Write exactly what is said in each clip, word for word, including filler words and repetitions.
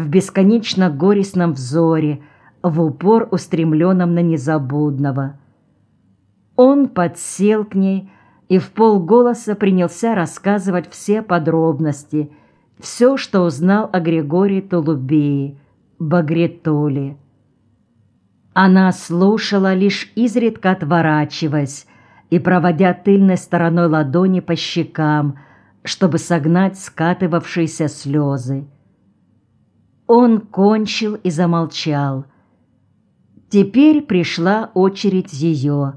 в бесконечно горестном взоре, в упор устремленном на незабудного. Он подсел к ней и в полголоса принялся рассказывать все подробности, все, что узнал о Григории Толубее, Багритоле. Она слушала, лишь изредка отворачиваясь и проводя тыльной стороной ладони по щекам, чтобы согнать скатывавшиеся слезы. Он кончил и замолчал. Теперь пришла очередь ее.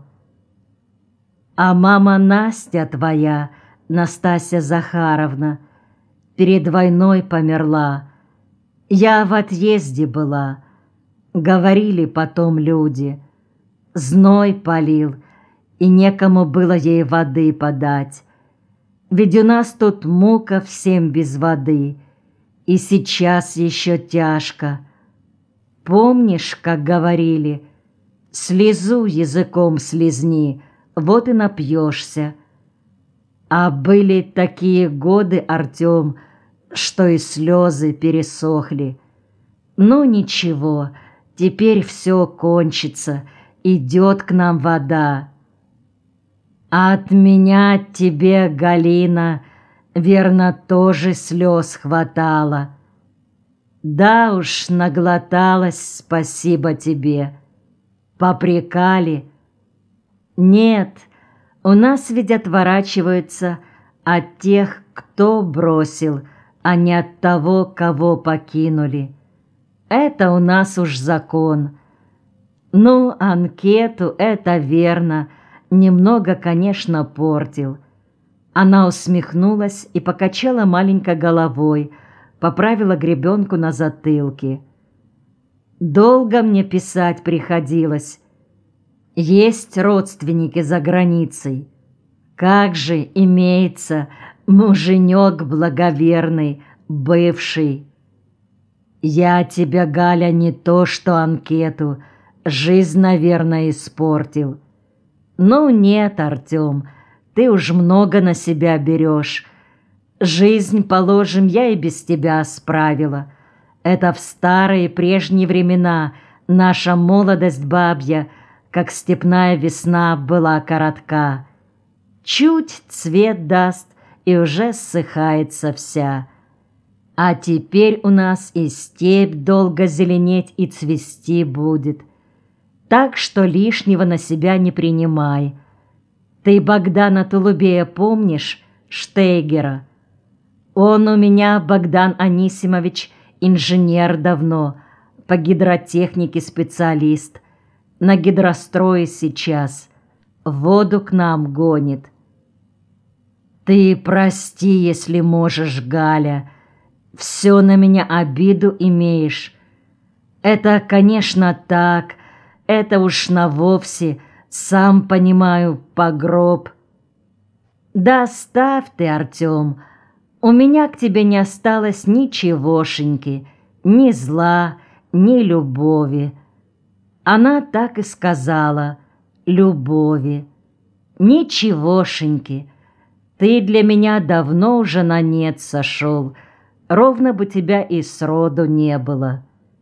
«А мама Настя твоя, Настасья Захаровна, перед войной померла. Я в отъезде была. Говорили потом люди. Зной палил, и некому было ей воды подать. Ведь у нас тут мука всем без воды, и сейчас еще тяжко. Помнишь, как говорили, слезу языком слезни, вот и напьешься. А были такие годы, Артем, что и слезы пересохли. Ну ничего, теперь все кончится, идет к нам вода. А от меня тебе, Галина, верно, тоже слез хватало. Да уж, наглоталась, спасибо тебе. Попрекали. Нет, у нас ведь отворачиваются от тех, кто бросил, а не от того, кого покинули. Это у нас уж закон. Ну, анкету, это верно, немного, конечно, портил. Она усмехнулась и покачала маленькой головой, поправила гребенку на затылке. Долго мне писать приходилось. Есть родственники за границей. Как же имеется муженек благоверный, бывший. Я тебя, Галя, не то что анкету, жизнь, наверное, испортил. Ну нет, Артем, ты уж много на себя берешь. Жизнь, положим, я и без тебя справила. Это в старые прежние времена наша молодость бабья, как степная весна, была коротка. Чуть цвет даст, и уже ссыхается вся. А теперь у нас и степь долго зеленеть и цвести будет. Так что лишнего на себя не принимай. Ты Богдана Толубея помнишь, Штейгера? Он у меня, Богдан Анисимович, инженер давно, по гидротехнике специалист. На гидрострое сейчас. Воду к нам гонит. Ты прости, если можешь, Галя. Все на меня обиду имеешь. Это, конечно, так. Это уж навовсе, сам понимаю, погроб. Да оставь ты, Артем. У меня к тебе не осталось ничегошеньки, ни зла, ни любови. Она так и сказала, любови. Ничегошеньки. Ты для меня давно уже на нет сошел, ровно бы тебя и сроду не было.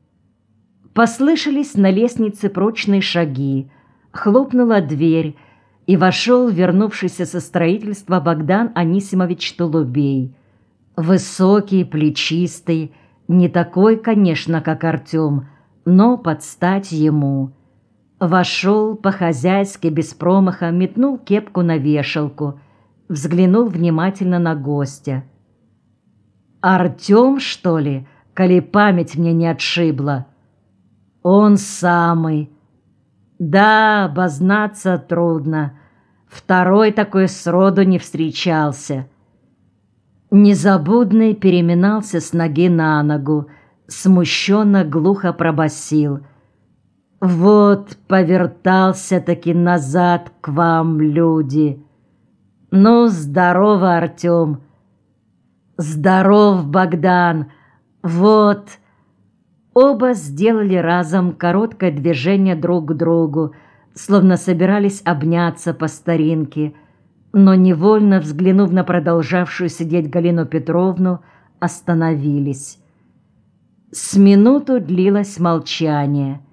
Послышались на лестнице прочные шаги, хлопнула дверь, и вошел вернувшийся со строительства Богдан Анисимович Толубей. Высокий, плечистый, не такой, конечно, как Артем, но под стать ему. Вошел по-хозяйски, без промаха, метнул кепку на вешалку, взглянул внимательно на гостя. «Артем, что ли, коли память мне не отшибла?» «Он самый. Да, обознаться трудно. Второй такой сроду не встречался». Незабудный переминался с ноги на ногу, смущенно глухо пробасил: «Вот повертался-таки назад к вам, люди. Ну, здорово, Артем». «Здоров, Богдан. Вот». Оба сделали разом короткое движение друг к другу, словно собирались обняться по старинке, но, невольно взглянув на продолжавшую сидеть Галину Петровну, остановились. С минуту длилось молчание.